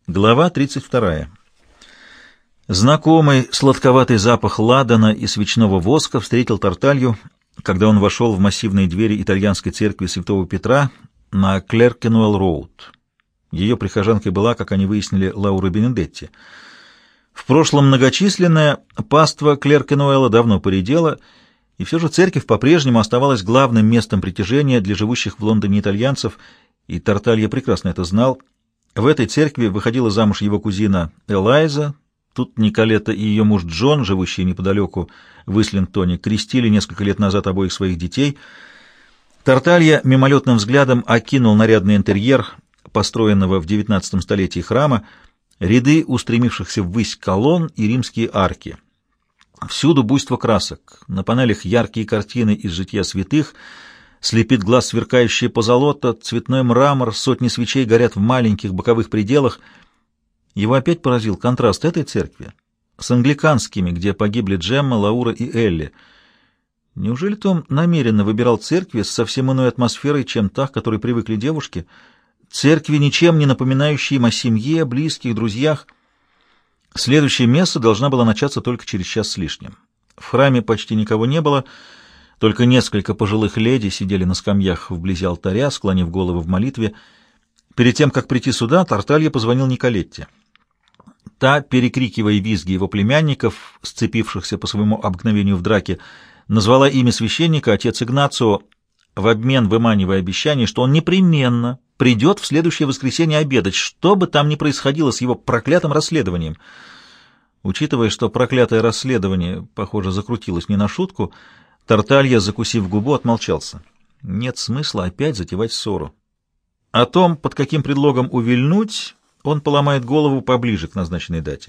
Глава 32. Знакомый сладковатый запах ладана и свечного воска встретил Тарталью, когда он вошел в массивные двери итальянской церкви Святого Петра на Клеркенуэлл-роуд. Ее прихожанкой была, как они выяснили, Лаура Бенедетти. В прошлом многочисленная паства Клеркенуэлла давно поредела, и все же церковь по-прежнему оставалась главным местом притяжения для живущих в Лондоне итальянцев, и Тарталья прекрасно это знал. В этой церкви выходила замуж его кузина Элайза. Тут Николета и ее муж Джон, живущие неподалеку в Ислингтоне, крестили несколько лет назад обоих своих детей. Тарталья мимолетным взглядом окинул нарядный интерьер построенного в XIX столетии храма, ряды устремившихся ввысь колонн и римские арки. Всюду буйство красок, на панелях яркие картины из жития святых, слепит глаз сверкающее позолота, цветной мрамор, сотни свечей горят в маленьких боковых пределах. Его опять поразил контраст этой церкви с англиканскими, где погибли Джемма, Лаура и Элли. Неужели Том намеренно выбирал церкви с совсем иной атмосферой, чем та, к которой привыкли девушки? Церкви, ничем не напоминающие им о семье, близких, друзьях. Следующая месса должна была начаться только через час с лишним. В храме почти никого не было, только несколько пожилых леди сидели на скамьях вблизи алтаря, склонив головы в молитве. Перед тем, как прийти сюда, Тарталья позвонил Николетте. Та, перекрикивая визги его племянников, сцепившихся по своему обыкновению в драке, назвала имя священника, отец Игнацио, в обмен выманивая обещание, что он непременно придет в следующее воскресенье обедать, что бы там ни происходило с его проклятым расследованием. Учитывая, что проклятое расследование, похоже, закрутилось не на шутку, Тарталья, закусив губу, отмолчался. Нет смысла опять затевать ссору. О том, под каким предлогом увильнуть, он поломает голову поближе к назначенной дате.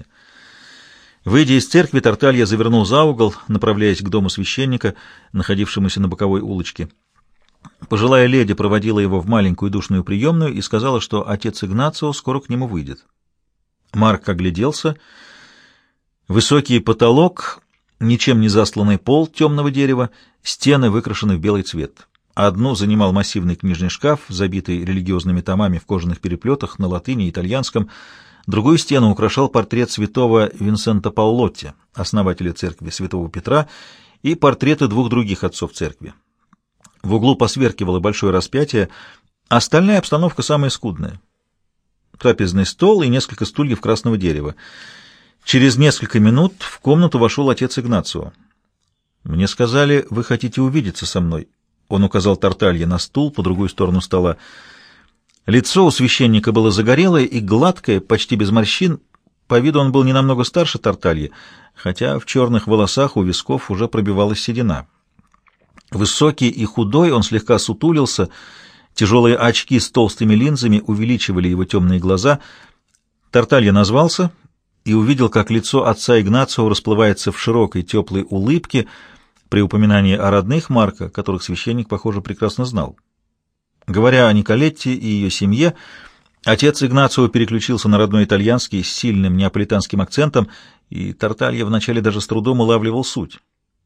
Выйдя из церкви, Тарталья завернул за угол, направляясь к дому священника, находившемуся на боковой улочке. Пожилая леди проводила его в маленькую душную приемную и сказала, что отец Игнацио скоро к нему выйдет. Марк огляделся. Высокий потолок, ничем не засланный пол темного дерева, стены выкрашены в белый цвет. Одну занимал массивный книжный шкаф, забитый религиозными томами в кожаных переплетах на латыни и итальянском. Другую стену украшал портрет святого Винсента Паолотти, основателя церкви Святого Петра, и портреты двух других отцов церкви. В углу посверкивало большое распятие, остальная обстановка самая скудная. Трапезный стол и несколько стульев красного дерева. Через несколько минут в комнату вошел отец Игнацио. «Мне сказали, вы хотите увидеться со мной». Он указал Тарталье на стул по другую сторону стола. Лицо у священника было загорелое и гладкое, почти без морщин. По виду он был не намного старше Тартальи, хотя в черных волосах у висков уже пробивалась седина. Высокий и худой, он слегка сутулился, тяжелые очки с толстыми линзами увеличивали его темные глаза. Тарталья назвался и увидел, как лицо отца Игнацио расплывается в широкой теплой улыбке при упоминании о родных Марка, которых священник, похоже, прекрасно знал. Говоря о Николетте и ее семье, отец Игнацио переключился на родной итальянский с сильным неаполитанским акцентом, и Тарталья вначале даже с трудом улавливал суть.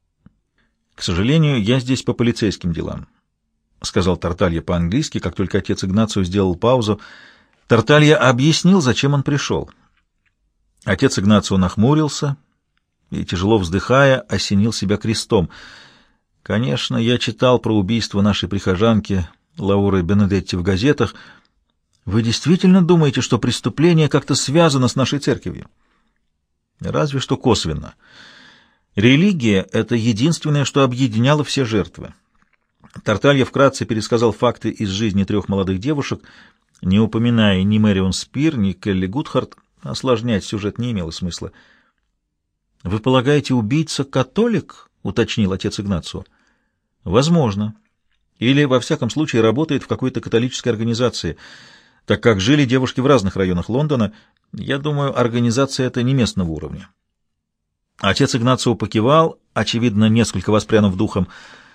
«К сожалению, я здесь по полицейским делам», — сказал Тарталья по-английски, как только отец Игнацио сделал паузу. Тарталья объяснил, зачем он пришел. Отец Игнацио нахмурился и, тяжело вздыхая, осенил себя крестом. «Конечно, я читал про убийство нашей прихожанки Лауры Бенедетти в газетах. Вы действительно думаете, что преступление как-то связано с нашей церковью?» «Разве что косвенно. Религия — это единственное, что объединяло все жертвы». Тарталья вкратце пересказал факты из жизни трех молодых девушек, не упоминая ни Мэрион Спир, ни Келли Гудхарт. Осложнять сюжет не имело смысла. «Вы полагаете, убийца католик?» — уточнил отец Игнацио. «Возможно. Или, во всяком случае, работает в какой-то католической организации. Так как жили девушки в разных районах Лондона, я думаю, организация эта не местного уровня». Отец Игнацио покивал, очевидно, несколько воспрянув духом.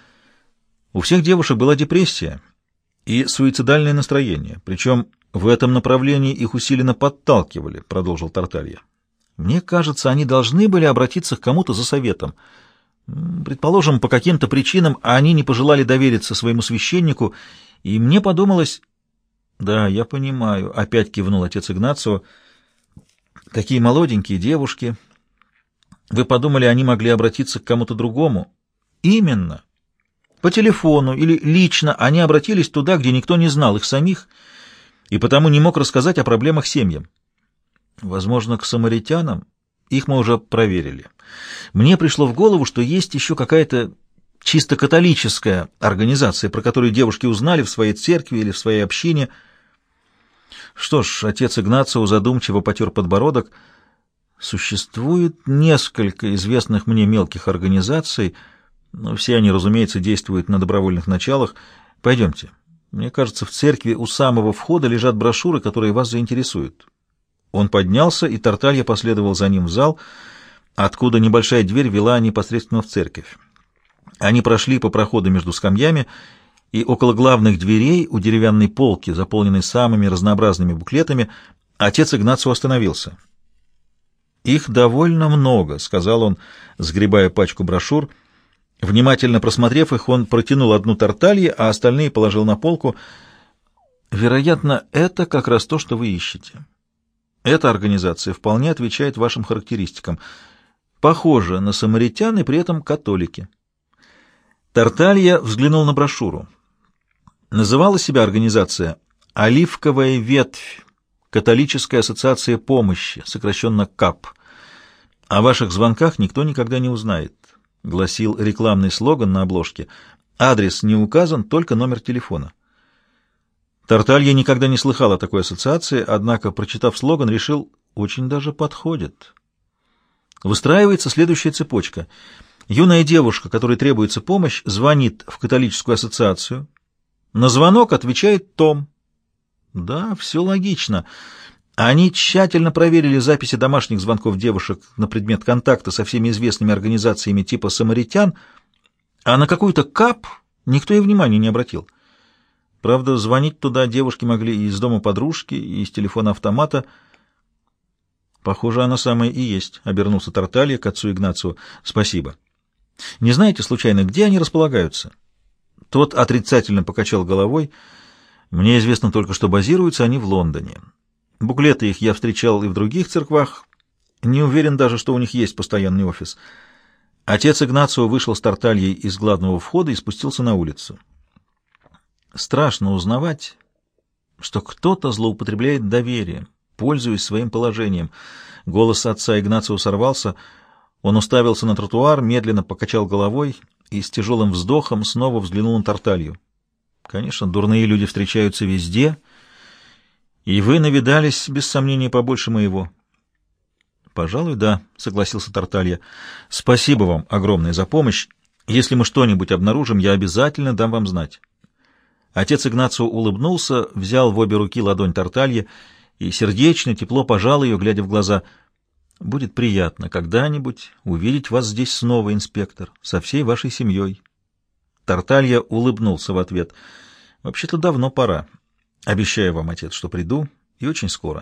«У всех девушек была депрессия и суицидальное настроение, причем в этом направлении их усиленно подталкивали», — продолжил Тарталья. «Мне кажется, они должны были обратиться к кому-то за советом. Предположим, по каким-то причинам они не пожелали довериться своему священнику, и мне подумалось...» «Да, я понимаю», — опять кивнул отец Игнацио. Такие молоденькие девушки. Вы подумали, они могли обратиться к кому-то другому? Именно. По телефону или лично они обратились туда, где никто не знал их самих, и потому не мог рассказать о проблемах семьям. Возможно, к самаритянам? Их мы уже проверили. Мне пришло в голову, что есть еще какая-то чисто католическая организация, про которую девушки узнали в своей церкви или в своей общине. Что ж, отец Игнацио задумчиво потер подбородок. Существует несколько известных мне мелких организаций, но все они, разумеется, действуют на добровольных началах. Пойдемте. Мне кажется, в церкви у самого входа лежат брошюры, которые вас заинтересуют. Он поднялся, и Тарталья последовал за ним в зал, откуда небольшая дверь вела непосредственно в церковь. Они прошли по проходу между скамьями, и около главных дверей у деревянной полки, заполненной самыми разнообразными буклетами, отец Игнацио остановился. «Их довольно много», — сказал он, сгребая пачку брошюр. Внимательно просмотрев их, он протянул одну Тарталье, а остальные положил на полку. «Вероятно, это как раз то, что вы ищете. Эта организация вполне отвечает вашим характеристикам. Похожа на самаритян и при этом католики». Тарталья взглянул на брошюру. Называла себя организация «Оливковая ветвь. Католическая ассоциация помощи», сокращенно КАП. «О ваших звонках никто никогда не узнает», — гласил рекламный слоган на обложке. «Адрес не указан, только номер телефона». Тарталья никогда не слыхал о такой ассоциации, однако, прочитав слоган, решил, очень даже подходит. Выстраивается следующая цепочка. Юная девушка, которой требуется помощь, звонит в католическую ассоциацию. На звонок отвечает Том. Да, все логично. Они тщательно проверили записи домашних звонков девушек на предмет контакта со всеми известными организациями типа «Самаритян», а на какую-то КАП никто и внимания не обратил. Правда, звонить туда девушки могли и из дома подружки, и из телефона автомата. «Похоже, она самая и есть», — обернулся Тарталья к отцу Игнацио. «Спасибо. Не знаете, случайно, где они располагаются?» Тот отрицательно покачал головой. «Мне известно только, что базируются они в Лондоне. Буклеты их я встречал и в других церквах. Не уверен даже, что у них есть постоянный офис». Отец Игнацио вышел с Тартальей из главного входа и спустился на улицу. Страшно узнавать, что кто-то злоупотребляет доверием, пользуясь своим положением. Голос отца Игнацио сорвался. Он уставился на тротуар, медленно покачал головой и с тяжелым вздохом снова взглянул на Тарталью. Конечно, дурные люди встречаются везде, и вы навидались, без сомнения, побольше моего. Пожалуй, да, согласился Тарталья. Спасибо вам огромное за помощь. Если мы что-нибудь обнаружим, я обязательно дам вам знать. Отец Игнацио улыбнулся, взял в обе руки ладонь Тартальи и сердечно, тепло пожал ее, глядя в глаза. «Будет приятно когда-нибудь увидеть вас здесь снова, инспектор, со всей вашей семьей». Тарталья улыбнулся в ответ. «Вообще-то давно пора. Обещаю вам, отец, что приду, и очень скоро».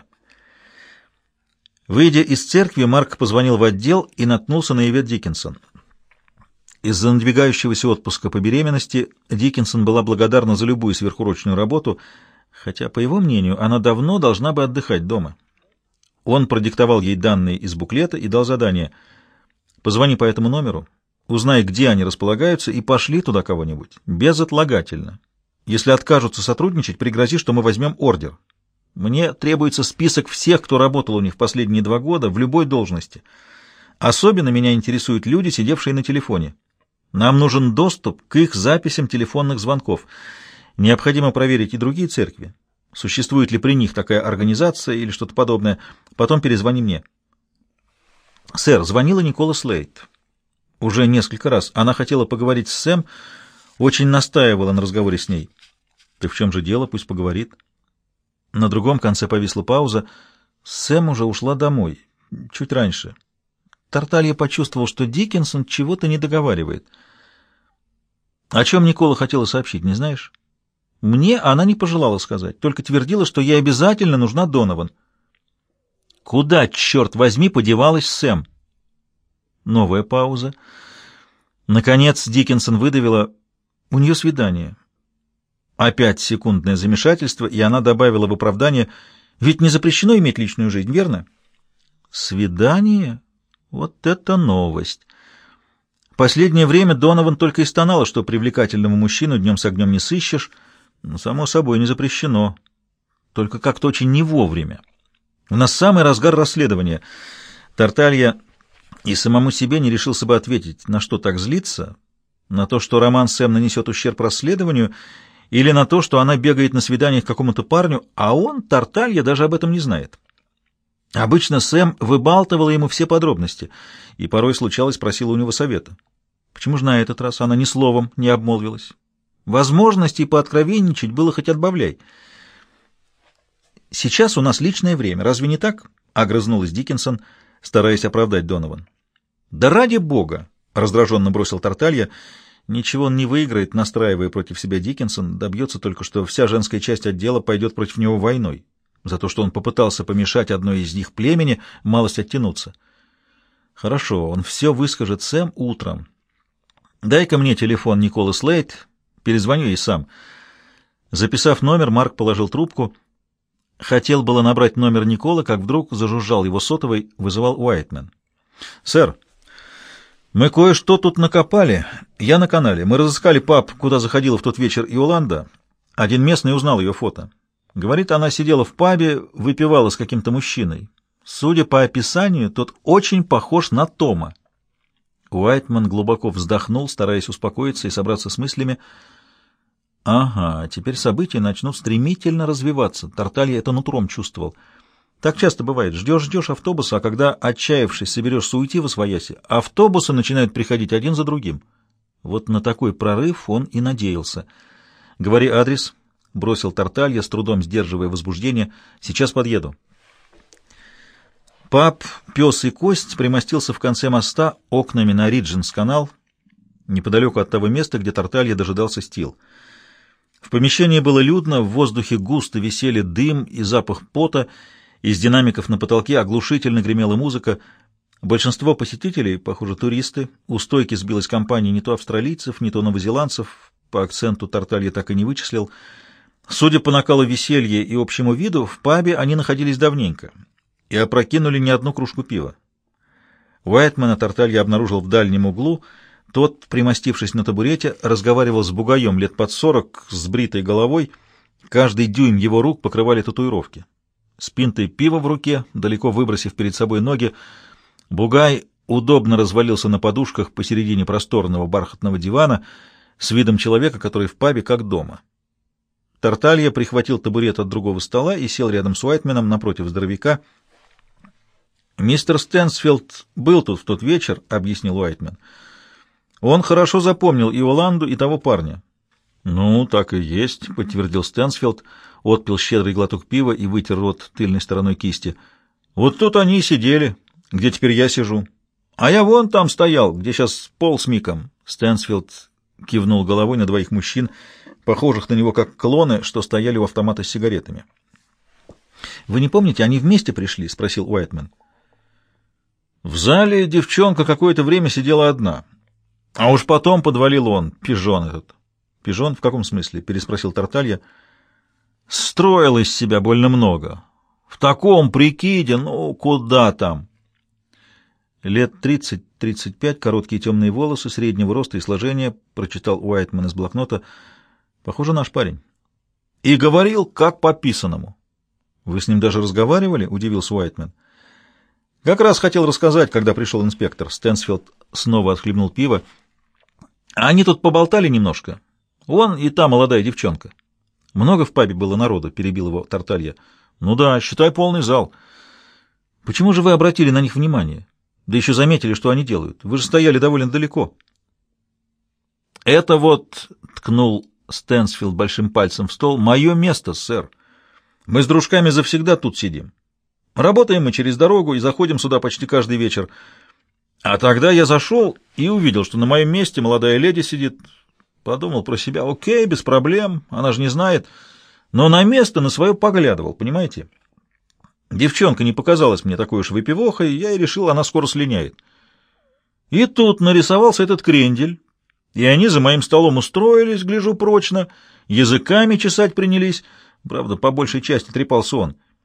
Выйдя из церкви, Марк позвонил в отдел и наткнулся на Ивет Диккенсон. Из-за надвигающегося отпуска по беременности Диккенсон была благодарна за любую сверхурочную работу, хотя, по его мнению, она давно должна бы отдыхать дома. Он продиктовал ей данные из буклета и дал задание: «Позвони по этому номеру, узнай, где они располагаются, и пошли туда кого-нибудь, безотлагательно. Если откажутся сотрудничать, пригрози, что мы возьмем ордер. Мне требуется список всех, кто работал у них в последние 2 года в любой должности. Особенно меня интересуют люди, сидевшие на телефоне. Нам нужен доступ к их записям телефонных звонков. Необходимо проверить и другие церкви. Существует ли при них такая организация или что-то подобное. Потом перезвони мне». «Сэр, звонила Никола Слейд. Уже несколько раз. Она хотела поговорить с Сэм, очень настаивала на разговоре с ней». «Ты в чем же дело? Пусть поговорит». На другом конце повисла пауза. Сэм уже ушла домой. Чуть раньше. Тарталья почувствовал, что Диккенсон чего-то не договаривает. «О чем Никола хотела сообщить, не знаешь?» «Мне она не пожелала сказать, только твердила, что ей обязательно нужна Донован». «Куда, черт возьми, подевалась Сэм?» Новая пауза. Наконец Диккенсон выдавила: «У нее свидание». Опять секундное замешательство, и она добавила в оправдание: «Ведь не запрещено иметь личную жизнь, верно?» Свидание? Вот это новость! Последнее время Донован только и стонала, что привлекательного мужчину днем с огнем не сыщешь, но, само собой, не запрещено. Только как-то очень не вовремя. У нас самый разгар расследования. Тарталья и самому себе не решился бы ответить, на что так злиться, на то, что роман Сэм нанесет ущерб расследованию, или на то, что она бегает на свидание к какому-то парню, а он, Тарталья, даже об этом не знает. Обычно Сэм выбалтывала ему все подробности, и порой случалось, просила у него совета. Почему же на этот раз она ни словом не обмолвилась? Возможностей пооткровенничать было хоть отбавляй. «Сейчас у нас личное время, разве не так?» — огрызнулась Диккенсон, стараясь оправдать Донован. «Да ради бога!» — раздраженно бросил Тарталья. Ничего он не выиграет, настраивая против себя Диккенсон, добьется только, что вся женская часть отдела пойдет против него войной, за то, что он попытался помешать одной из них племени малость оттянуться. Хорошо, он все выскажет Сэм утром. Дай-ка мне телефон Николы Слейд, перезвоню ей сам. Записав номер, Марк положил трубку. Хотел было набрать номер Николы, как вдруг зажужжал его сотовый, вызывал Уайтмен. «Сэр, мы кое-что тут накопали. Я на канале. Мы разыскали паб, куда заходила в тот вечер Иоланда. Один местный узнал ее фото. Говорит, она сидела в пабе, выпивала с каким-то мужчиной. Судя по описанию, тот очень похож на Тома». Уайтман глубоко вздохнул, стараясь успокоиться и собраться с мыслями. Ага, теперь события начнут стремительно развиваться. Тарталья это нутром чувствовал. Так часто бывает. Ждешь автобуса, а когда, отчаявшись, соберешься уйти восвояси, автобусы начинают приходить один за другим. Вот на такой прорыв он и надеялся. «Говори адрес», — бросил Тарталья, с трудом сдерживая возбуждение. «Сейчас подъеду». Паб «Пес и кость» примостился в конце моста окнами на Ридженс-канал, неподалеку от того места, где Тарталья дожидался Стил. В помещении было людно, в воздухе густо висели дым и запах пота, из динамиков на потолке оглушительно гремела музыка. Большинство посетителей, похоже, туристы, у стойки сбилась компания не то австралийцев, не то новозеландцев, по акценту Тарталья так и не вычислил. Судя по накалу веселья и общему виду, в пабе они находились давненько и опрокинули не одну кружку пива. Уайтмана Тарталья обнаружил в дальнем углу. Тот, примостившись на табурете, разговаривал с бугаем лет под 40, с бритой головой. Каждый дюйм его рук покрывали татуировки. С пинтой пива в руке, далеко выбросив перед собой ноги, бугай удобно развалился на подушках посередине просторного бархатного дивана с видом человека, который в пабе как дома. Тарталья прихватил табурет от другого стола и сел рядом с Уайтменом напротив здоровяка. «Мистер Стэнсфилд был тут в тот вечер», — объяснил Уайтмен. «Он хорошо запомнил и Иоланду, и того парня». «Ну, так и есть», — подтвердил Стэнсфилд, отпил щедрый глоток пива и вытер рот тыльной стороной кисти. «Вот тут они и сидели, где теперь я сижу. А я вон там стоял, где сейчас Пол с Миком». Стэнсфилд кивнул головой на двоих мужчин, похожих на него как клоны, что стояли у автомата с сигаретами. «Вы не помните, они вместе пришли?» — спросил Уайтмен. «В зале девчонка какое-то время сидела одна. А уж потом подвалил он, пижон этот». «Пижон? В каком смысле?» — переспросил Тарталья. «Строил из себя больно много. В таком прикиде, ну, куда там?» «Лет 30-35, короткие темные волосы, среднего роста и сложения», — прочитал Уайтман из блокнота. «Похоже, наш парень». «И говорил, как по писанному». «Вы с ним даже разговаривали?» — удивился Уайтмен. «Как раз хотел рассказать, когда пришел инспектор». Стэнсфилд снова отхлебнул пиво. «Они тут поболтали немножко. Он и та молодая девчонка». «Много в пабе было народу?» — перебил его Тарталья. «Ну да, считай полный зал». «Почему же вы обратили на них внимание? Да еще заметили, что они делают. Вы же стояли довольно далеко». «Это вот», — ткнул Стэнсфилд большим пальцем в стол, — «мое место, сэр. Мы с дружками завсегда тут сидим. Работаем мы через дорогу и заходим сюда почти каждый вечер. А тогда я зашел и увидел, что на моем месте молодая леди сидит. Подумал про себя, окей, без проблем, она же не знает. Но на место на свое поглядывал, понимаете? Девчонка не показалась мне такой уж выпивохой, я и решил, она скоро слиняет. И тут нарисовался этот крендель, и они за моим столом устроились, гляжу прочно, языками чесать принялись, правда, по большей части трепался он.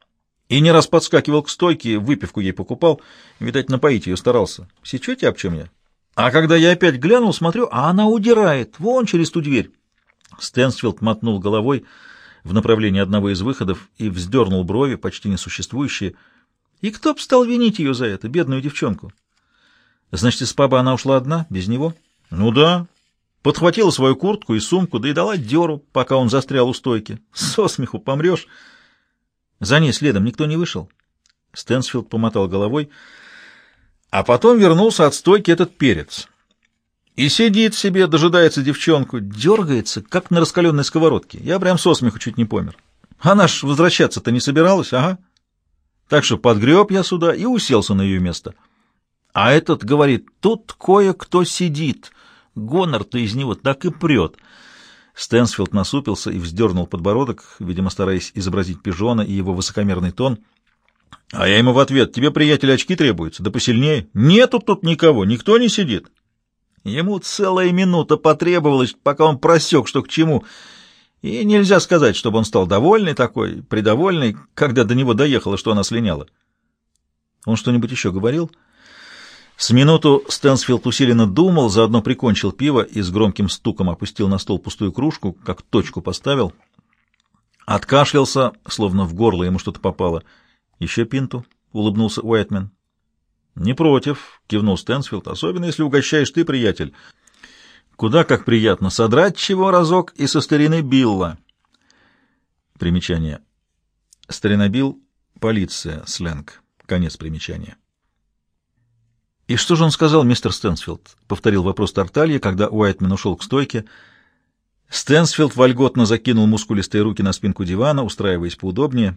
И не раз подскакивал к стойке, выпивку ей покупал. Видать, напоить ее старался. Сечете, об чем я? А когда я опять глянул, смотрю, а она удирает. Вон через ту дверь. Стэнсфилд мотнул головой в направлении одного из выходов и вздернул брови, почти несуществующие. И кто б стал винить ее за это, бедную девчонку? Значит, из паба она ушла одна, без него? Ну да. Подхватила свою куртку и сумку, да и дала дёру, пока он застрял у стойки. Со смеху помрешь. За ней следом никто не вышел. Стэнсфилд помотал головой, а потом вернулся от стойки этот перец. И сидит себе, дожидается девчонку, дергается, как на раскаленной сковородке. Я прям со смеху чуть не помер. Она ж возвращаться-то не собиралась, ага. Так что подгреб я сюда и уселся на ее место. А этот говорит, тут кое-кто сидит. Гонор-то из него так и прет. Стэнсфилд насупился и вздернул подбородок, видимо, стараясь изобразить пижона и его высокомерный тон. А я ему в ответ, тебе, приятель, очки требуются, да посильнее. Нету тут никого, никто не сидит. Ему целая минута потребовалась, пока он просек, что к чему. И нельзя сказать, чтобы он стал довольный такой, придовольный, когда до него доехало, что она слиняла. Он что-нибудь еще говорил? С минуту Стэнсфилд усиленно думал, заодно прикончил пиво и с громким стуком опустил на стол пустую кружку, как точку поставил. Откашлялся, словно в горло ему что-то попало. «Еще пинту?» — улыбнулся Уайтмен. «Не против», — кивнул Стэнсфилд, — «особенно если угощаешь ты, приятель. Куда как приятно содрать чего разок и со старины Билла». Примечание. Старина Билл — полиция, сленг. Конец примечания. «И что же он сказал, мистер Стэнсфилд?» — повторил вопрос Тарталья, когда Уайтмен ушел к стойке. Стэнсфилд вольготно закинул мускулистые руки на спинку дивана, устраиваясь поудобнее.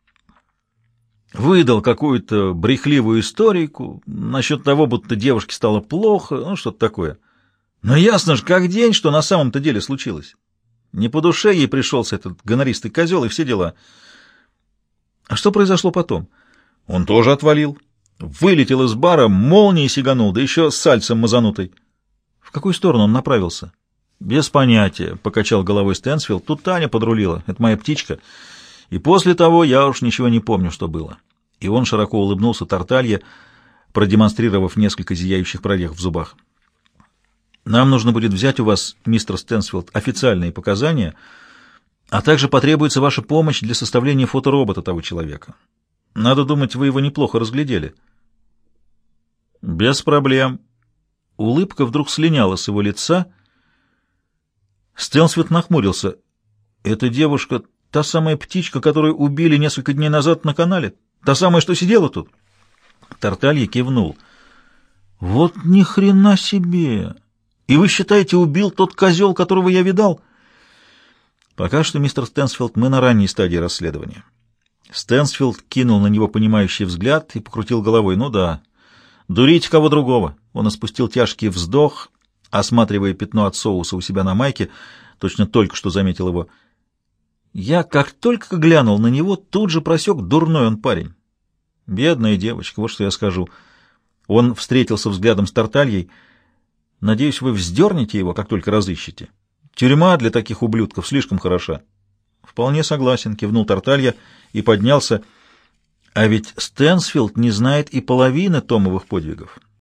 Выдал какую-то брехливую историку насчет того, будто девушке стало плохо, ну, что-то такое. Но ясно же, как день, что на самом-то деле случилось. Не по душе ей пришелся этот гонористый козел и все дела. А что произошло потом? Он тоже отвалил. Вылетел из бара, молнией сиганул, да еще с сальцем мазанутой. В какую сторону он направился? Без понятия, — покачал головой Стэнсфилд. Тут Таня подрулила, это моя птичка. И после того я уж ничего не помню, что было. И он широко улыбнулся Тарталье, продемонстрировав несколько зияющих прорех в зубах. Нам нужно будет взять у вас, мистер Стэнсфилд, официальные показания, а также потребуется ваша помощь для составления фоторобота того человека. Надо думать, вы его неплохо разглядели. Без проблем. Улыбка вдруг слиняла с его лица. Стэнсфилд нахмурился. Эта девушка, та самая птичка, которую убили несколько дней назад на канале? Та самая, что сидела тут? Тарталья кивнул. Вот ни хрена себе! И вы считаете, убил тот козел, которого я видал? Пока что, мистер Стэнсфилд, мы на ранней стадии расследования. Стэнсфилд кинул на него понимающий взгляд и покрутил головой. Ну да, дурить кого другого. Он испустил тяжкий вздох, осматривая пятно от соуса у себя на майке, точно только что заметил его. Я, как только глянул на него, тут же просек, дурной он парень. Бедная девочка, вот что я скажу. Он встретился взглядом с Тартальей. Надеюсь, вы вздернете его, как только разыщете. Тюрьма для таких ублюдков слишком хороша. Вполне согласен, кивнул Тарталья и поднялся. А ведь Стэнсфилд не знает и половины Томовых подвигов.